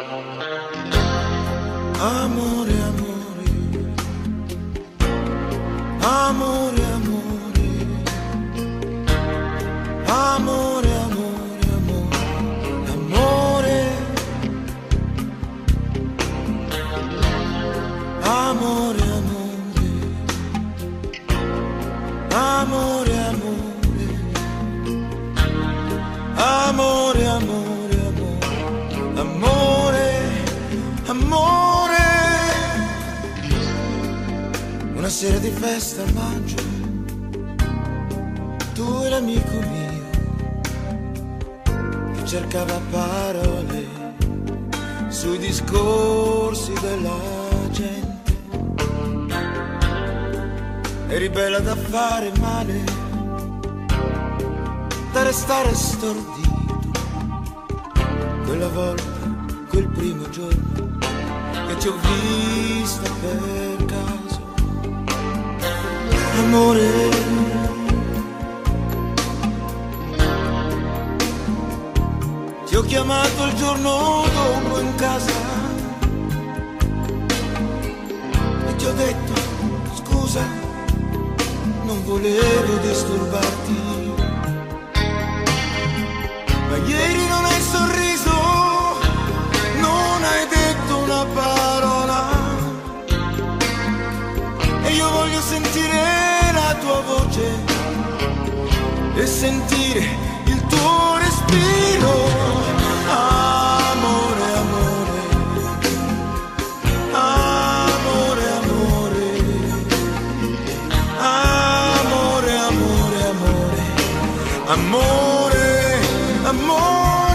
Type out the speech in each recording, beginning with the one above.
Amore, amore, amore, amore, amore, amore, amore, amore, amore, amore, amore, amore, amore, amore. Una sera di festa a maggio, tu e l'amico mio che cercava parole sui discorsi della gente. Eri bella da fare male, da restare stordito. Quella volta, quel primo giorno che ti ho vista per caso. Amore, ti ho chiamato il giorno dopo in casa e ti ho detto scusa, non volevo disturbarti, ma ieri non hai sorriso, non hai detto una parola e io voglio sentire la tua voce e sentire il tuo respiro. Amore, amore, amore, amore, amore, amore, amore, amore, amore.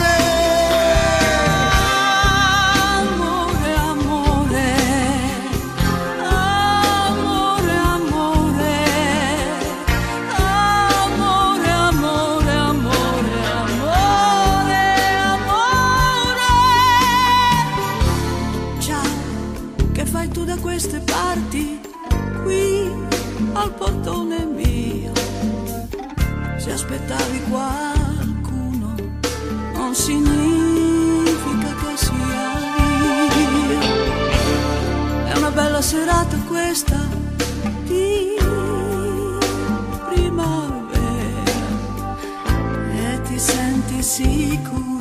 Queste parti qui al portone mio, se aspettavi qualcuno non significa che sia io. È una bella serata questa di primavera e ti senti sicuro